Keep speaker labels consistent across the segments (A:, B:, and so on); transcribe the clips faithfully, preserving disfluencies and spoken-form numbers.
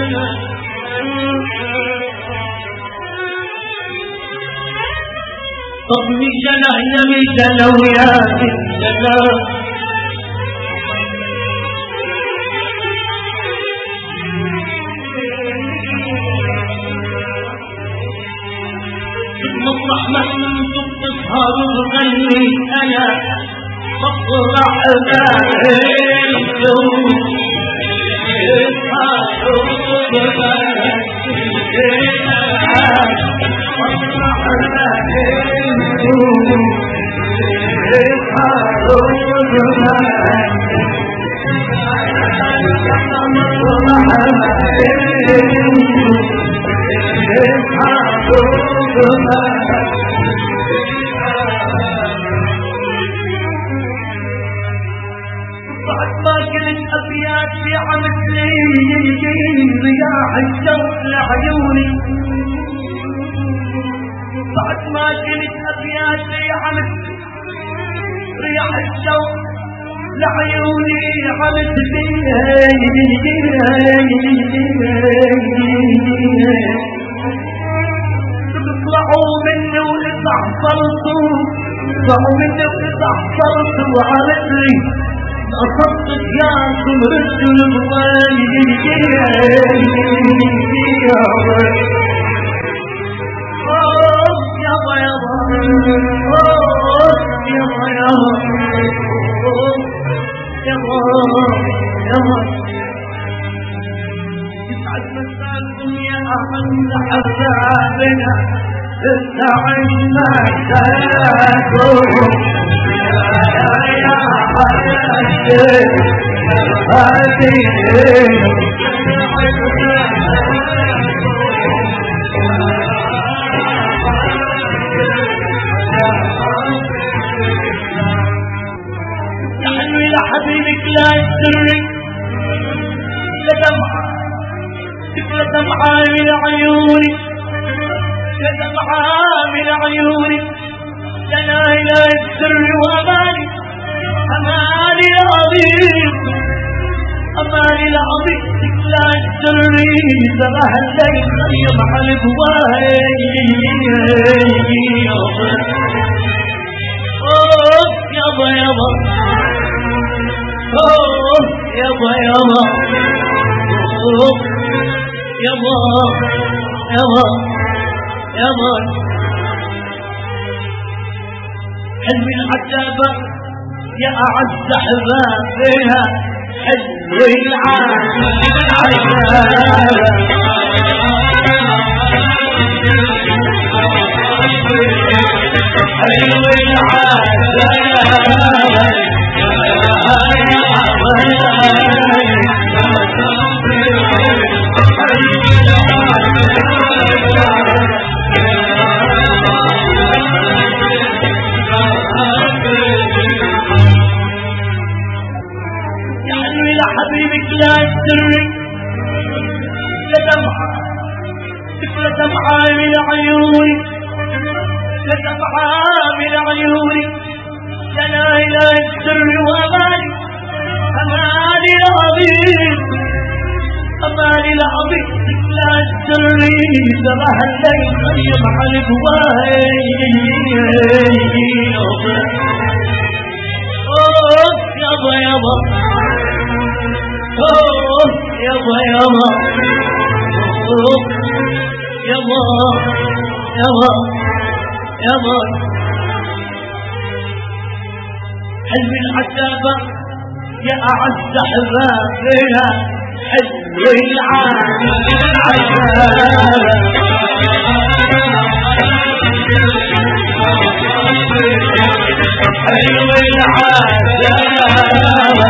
A: طبني جنى يمي جنى ويا جنى مطرح ما انتم تسهروا بغني انا مطرح بالكم يسهروا بغني مطرح بالكم يسهروا بعد ما كنت أبيات في عمتلي رياح الشوق لعيوني بعد ما كنت أبيات في عمتلي رياح الشوق لعيوني عمتلي طلعوا مني وإذا حصلتوا طلعوا مني وإذا حصلتوا وعمتلي أصبت ياكم رجل الوالي يابا يابا يابا يابا يابا يسعد مساكم يا أحمد حبابنا يسعد مساكم يا تحلوي لحبيبك لا يسرك لدمعة تكلى دمعة من عيونك لدمعة من عيونك لنا إلى السر وأماني أماني العظيم أماني العظيم لا تسري سبح الليل خيم على الهواي أوه يابا يابا أوه يابا يابا أوه يابا يابا يابا حلمي العجابة يا أعز أحبابها حلوي العجابة حلوي حبيبك لا تسري لدمعة تكلى دمعة من عيوني لدمعة من عيوني لنا إلى السر وأماني أماني العظيم أماني العظيم لا تسري سبح الليل خيم على الهواي أوه يابا يابا أوه يابا يابا أوه يابا يابا يابا حلمي العتابة يا أعز أحبابها حلوي العتابة حلوي العتابة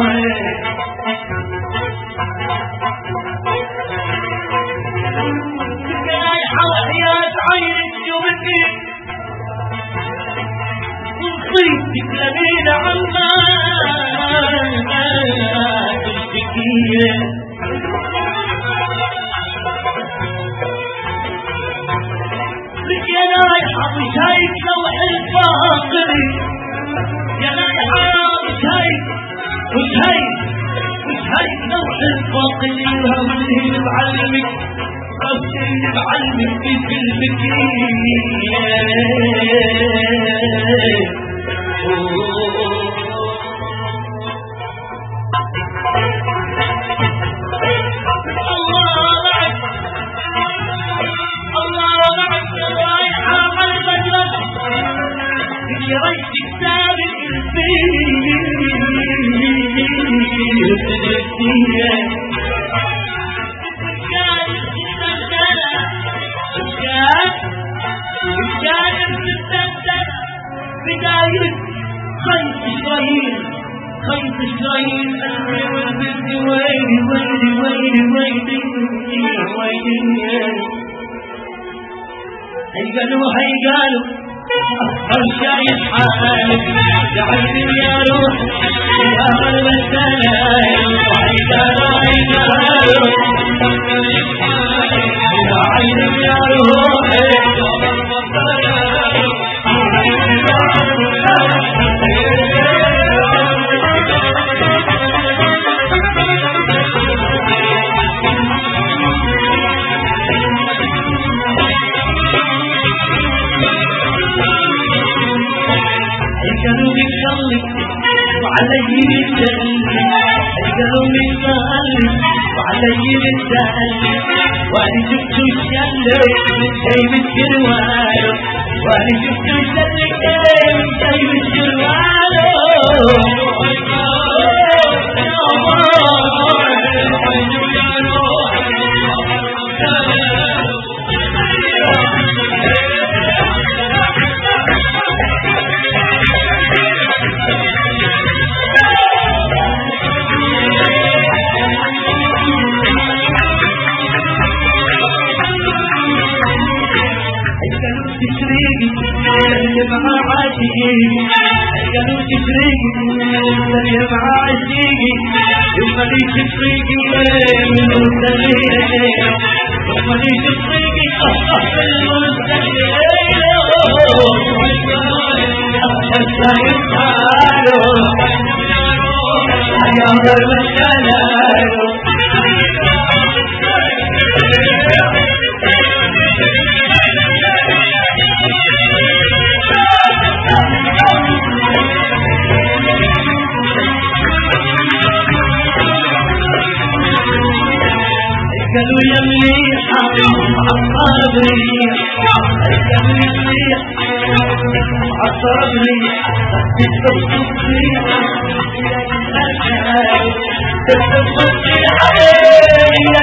A: حواليات عينك يومك وصيتك لمين عمال تشتكي لك يا رايحة مش هيك لوح الفاقري يا رايحة مش هيك مش هيك مش هيك لوح الفاقري وهمني بعلمك اللي بعلمك في قلبك الله معك الله معك رايحة على المجلس اللي ريت كتاب بداية خيط إسرائيل خيط إسرائيل ويلي ويلي ويلي ويلي ويلي هيقالوا هيقالوا شايف حالك يا عيني يا روح يا قلب السلام هيقالوا هيقالوا يا عيني يا روح وعلي بالتألي القلب يتألي وعلي بالتألي وأنا جبت الشلة جاي من جروال وأنا جبت الشلة جاي من جروال مع عاشقي قالوا تفريقي سريع مع عاشقي يوم لي تفريقي من المستقيم يوم لي تفريقي أصح المستقيم أصح يفعلوا يا رب السلام قالوا يا مليحة عصابري قالوا يا مليحة عصابري تتصدقي تتصدقي علي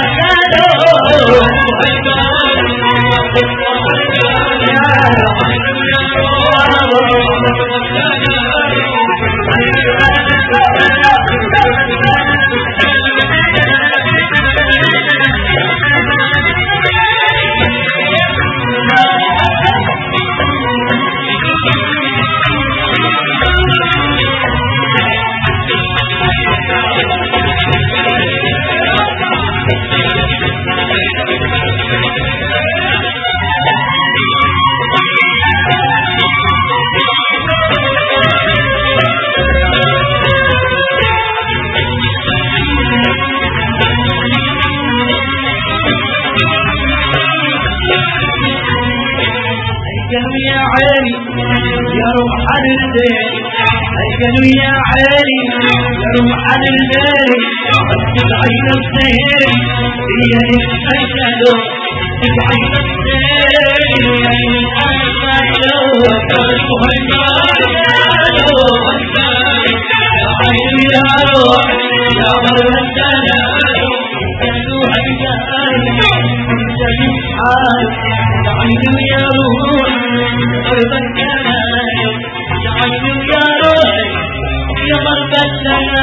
A: يا عالي يا روح الدين قالوا يا عالي يا روح الباري تبعين السير هي الأجل تبعين السير هي الأجل وكرهها النار يا عالي يا روح يا مرة السلام قالوا هيجالي انت يفعل يا عيني يا روح قلبك كلام يا عيني يا روح يا ضربتنا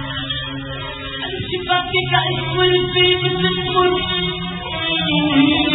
B: بك اسم البيت تدخل